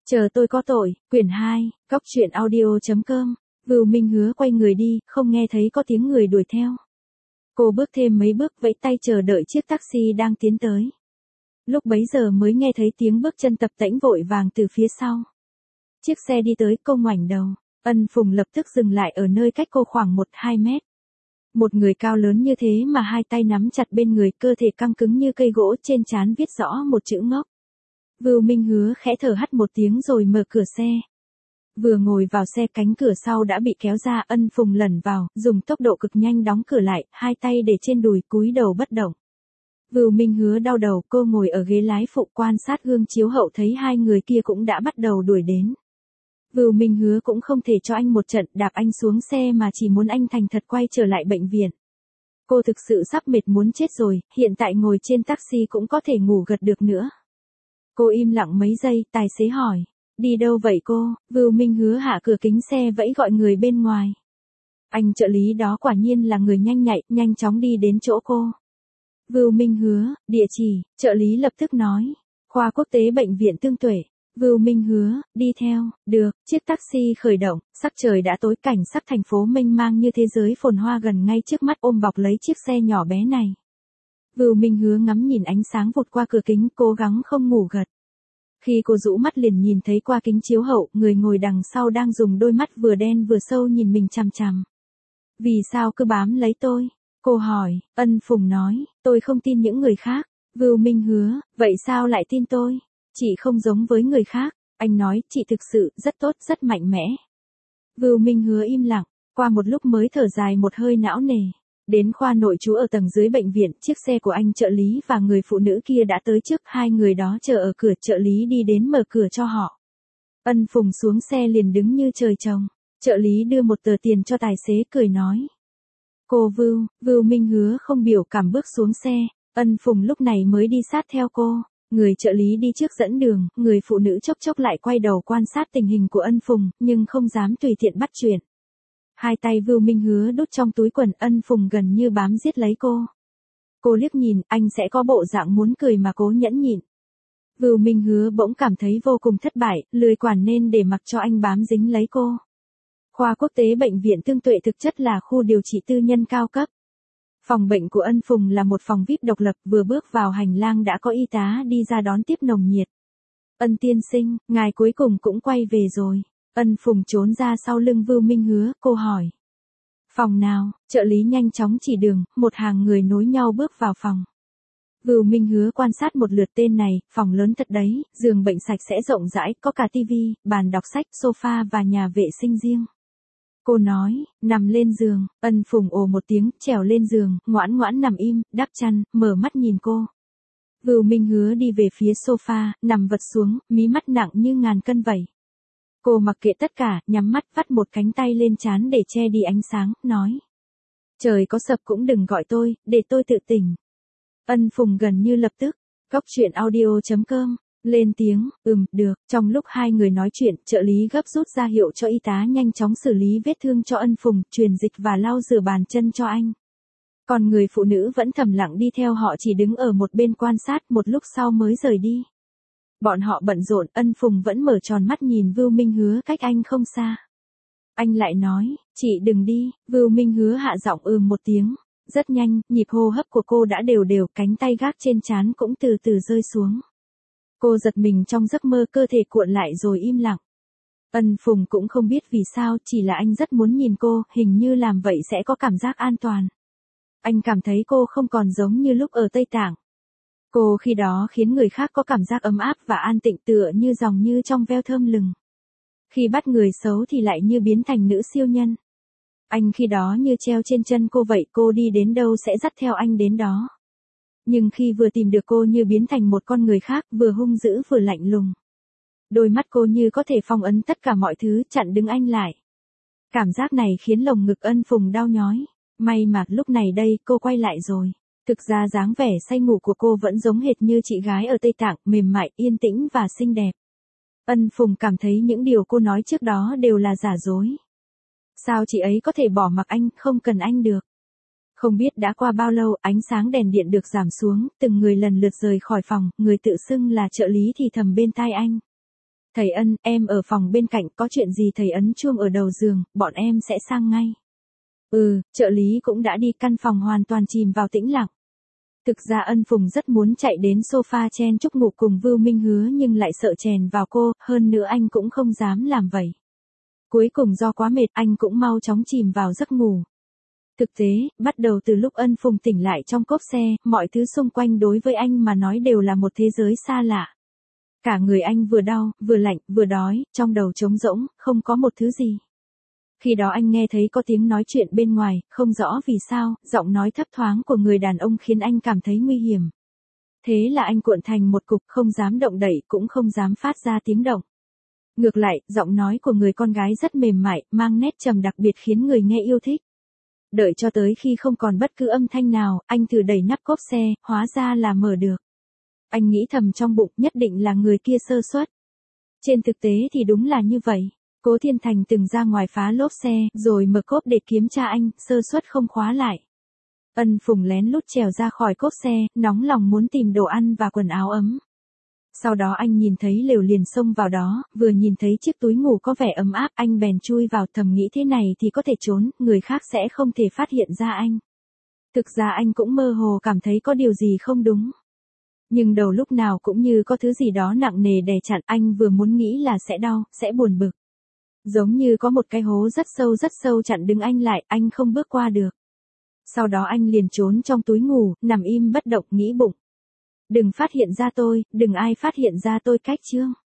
Chờ tôi có tội, quyển 2, góc truyện audio.com. Vưu Minh Hứa quay người đi, không nghe thấy có tiếng người đuổi theo. Cô bước thêm mấy bước vẫy tay chờ đợi chiếc taxi đang tiến tới. Lúc bấy giờ mới nghe thấy tiếng bước chân tập tễnh vội vàng từ phía sau. Chiếc xe đi tới, cô ngoảnh đầu. Ân Phùng lập tức dừng lại ở nơi cách cô khoảng 1-2 mét. Một người cao lớn như thế mà hai tay nắm chặt bên người, cơ thể căng cứng như cây gỗ, trên trán viết rõ một chữ ngốc. Vưu Minh Hứa khẽ thở hắt một tiếng rồi mở cửa xe. Vừa ngồi vào xe, cánh cửa sau đã bị kéo ra. Ân Phùng lẩn vào, dùng tốc độ cực nhanh đóng cửa lại, hai tay để trên đùi, cúi đầu bất động. Vưu Minh Hứa đau đầu, cô ngồi ở ghế lái phụ quan sát gương chiếu hậu thấy hai người kia cũng đã bắt đầu đuổi đến. Vưu Minh Hứa cũng không thể cho anh một trận đạp anh xuống xe mà chỉ muốn anh thành thật quay trở lại bệnh viện. Cô thực sự sắp mệt muốn chết rồi, hiện tại ngồi trên taxi cũng có thể ngủ gật được nữa. Cô im lặng mấy giây, tài xế hỏi, đi đâu vậy cô? Vưu Minh Hứa hạ cửa kính xe vẫy gọi người bên ngoài. Anh trợ lý đó quả nhiên là người nhanh nhạy, nhanh chóng đi đến chỗ cô. Vưu Minh Hứa, địa chỉ, trợ lý lập tức nói, khoa quốc tế bệnh viện Tương Tuệ. Vưu Minh Hứa, đi theo, được, chiếc taxi khởi động, sắc trời đã tối, cảnh sắc thành phố mênh mang như thế giới phồn hoa gần ngay trước mắt ôm bọc lấy chiếc xe nhỏ bé này. Vưu Minh Hứa ngắm nhìn ánh sáng vụt qua cửa kính, cố gắng không ngủ gật. Khi cô rũ mắt liền nhìn thấy qua kính chiếu hậu, người ngồi đằng sau đang dùng đôi mắt vừa đen vừa sâu nhìn mình chằm chằm. Vì sao cứ bám lấy tôi? Cô hỏi. Ân Phùng nói, tôi không tin những người khác. Vưu Minh Hứa, vậy sao lại tin tôi? Chị không giống với người khác. Anh nói, chị thực sự rất tốt, rất mạnh mẽ. Vưu Minh Hứa im lặng, qua một lúc mới thở dài một hơi não nề. Đến khoa nội trú ở tầng dưới bệnh viện, chiếc xe của anh trợ lý và người phụ nữ kia đã tới trước, hai người đó chờ ở cửa, trợ lý đi đến mở cửa cho họ. Ân Phùng xuống xe liền đứng như trời trồng. Trợ lý đưa một tờ tiền cho tài xế, cười nói. Cô Vưu Minh Hứa không biểu cảm bước xuống xe. Ân Phùng lúc này mới đi sát theo cô. Người trợ lý đi trước dẫn đường, người phụ nữ chốc chốc lại quay đầu quan sát tình hình của Ân Phùng, nhưng không dám tùy tiện bắt chuyện. Hai tay Vưu Minh Hứa đút trong túi quần, Ân Phùng gần như bám giết lấy cô. Cô liếc nhìn, anh sẽ có bộ dạng muốn cười mà cố nhẫn nhịn. Vưu Minh Hứa bỗng cảm thấy vô cùng thất bại, lười quản nên để mặc cho anh bám dính lấy cô. Khoa quốc tế bệnh viện Tương Tuệ thực chất là khu điều trị tư nhân cao cấp. Phòng bệnh của Ân Phùng là một phòng VIP độc lập, vừa bước vào hành lang đã có y tá đi ra đón tiếp nồng nhiệt. Ân tiên sinh, ngài cuối cùng cũng quay về rồi. Ân Phùng trốn ra sau lưng Vưu Minh Hứa, cô hỏi. Phòng nào? Trợ lý nhanh chóng chỉ đường, một hàng người nối nhau bước vào phòng. Vưu Minh Hứa quan sát một lượt, tên này, phòng lớn thật đấy, giường bệnh sạch sẽ rộng rãi, có cả tivi, bàn đọc sách, sofa và nhà vệ sinh riêng. Cô nói, nằm lên giường. Ân Phùng ồ một tiếng, trèo lên giường, ngoãn ngoãn nằm im, đắp chăn, mở mắt nhìn cô. Vưu Minh Hứa đi về phía sofa, nằm vật xuống, mí mắt nặng như ngàn cân vậy. Cô mặc kệ tất cả, nhắm mắt, vắt một cánh tay lên trán để che đi ánh sáng, nói. Trời có sập cũng đừng gọi tôi, để tôi tự tỉnh. Ân Phùng gần như lập tức, góc truyện audio.com, lên tiếng, được. Trong lúc hai người nói chuyện, trợ lý gấp rút ra hiệu cho y tá nhanh chóng xử lý vết thương cho Ân Phùng, truyền dịch và lau rửa bàn chân cho anh. Còn người phụ nữ vẫn thầm lặng đi theo họ, chỉ đứng ở một bên quan sát, một lúc sau mới rời đi. Bọn họ bận rộn, Ân Phùng vẫn mở tròn mắt nhìn Vưu Minh Hứa cách anh không xa. Anh lại nói, chị đừng đi. Vưu Minh Hứa hạ giọng một tiếng. Rất nhanh, nhịp hô hấp của cô đã đều đều, cánh tay gác trên trán cũng từ từ rơi xuống. Cô giật mình trong giấc mơ, cơ thể cuộn lại rồi im lặng. Ân Phùng cũng không biết vì sao, chỉ là anh rất muốn nhìn cô, hình như làm vậy sẽ có cảm giác an toàn. Anh cảm thấy cô không còn giống như lúc ở Tây Tạng. Cô khi đó khiến người khác có cảm giác ấm áp và an tịnh, tựa như dòng như trong veo thơm lừng. Khi bắt người xấu thì lại như biến thành nữ siêu nhân. Anh khi đó như treo trên chân cô vậy, cô đi đến đâu sẽ dắt theo anh đến đó. Nhưng khi vừa tìm được cô như biến thành một con người khác, vừa hung dữ vừa lạnh lùng. Đôi mắt cô như có thể phong ấn tất cả mọi thứ, chặn đứng anh lại. Cảm giác này khiến lồng ngực Ân Phùng đau nhói. May mà lúc này đây, cô quay lại rồi. Thực ra dáng vẻ say ngủ của cô vẫn giống hệt như chị gái ở Tây Tạng, mềm mại, yên tĩnh và xinh đẹp. Ân Phùng cảm thấy những điều cô nói trước đó đều là giả dối. Sao chị ấy có thể bỏ mặc anh, không cần anh được? Không biết đã qua bao lâu, ánh sáng đèn điện được giảm xuống, từng người lần lượt rời khỏi phòng, người tự xưng là trợ lý thì thầm bên tai anh. Thầy Ân, em ở phòng bên cạnh, có chuyện gì thầy ấn chuông ở đầu giường, bọn em sẽ sang ngay. Trợ lý cũng đã đi, căn phòng hoàn toàn chìm vào tĩnh lặng. Thực ra Ân Phùng rất muốn chạy đến sofa chen chúc ngủ cùng Vưu Minh Hứa nhưng lại sợ chèn vào cô, hơn nữa anh cũng không dám làm vậy. Cuối cùng do quá mệt anh cũng mau chóng chìm vào giấc ngủ. Thực tế, bắt đầu từ lúc Ân Phùng tỉnh lại trong cốp xe, mọi thứ xung quanh đối với anh mà nói đều là một thế giới xa lạ. Cả người anh vừa đau, vừa lạnh, vừa đói, trong đầu trống rỗng, không có một thứ gì. Khi đó anh nghe thấy có tiếng nói chuyện bên ngoài, không rõ vì sao, giọng nói thấp thoáng của người đàn ông khiến anh cảm thấy nguy hiểm. Thế là anh cuộn thành một cục, không dám động đậy, cũng không dám phát ra tiếng động. Ngược lại, giọng nói của người con gái rất mềm mại, mang nét trầm đặc biệt khiến người nghe yêu thích. Đợi cho tới khi không còn bất cứ âm thanh nào, anh thử đẩy nắp cốp xe, hóa ra là mở được. Anh nghĩ thầm trong bụng, nhất định là người kia sơ suất. Trên thực tế thì đúng là như vậy. Cố Thiên Thành từng ra ngoài phá lốp xe, rồi mở cốp để kiểm tra anh, sơ suất không khóa lại. Ân Phùng lén lút trèo ra khỏi cốp xe, nóng lòng muốn tìm đồ ăn và quần áo ấm. Sau đó anh nhìn thấy lều liền xông vào đó, vừa nhìn thấy chiếc túi ngủ có vẻ ấm áp, anh bèn chui vào, thầm nghĩ thế này thì có thể trốn, người khác sẽ không thể phát hiện ra anh. Thực ra anh cũng mơ hồ cảm thấy có điều gì không đúng. Nhưng đầu lúc nào cũng như có thứ gì đó nặng nề đè chặn, anh vừa muốn nghĩ là sẽ đau, sẽ buồn bực. Giống như có một cái hố rất sâu chặn đứng anh lại, anh không bước qua được. Sau đó anh liền trốn trong túi ngủ, nằm im bất động, nghĩ bụng. Đừng phát hiện ra tôi, đừng ai phát hiện ra tôi, cách chương.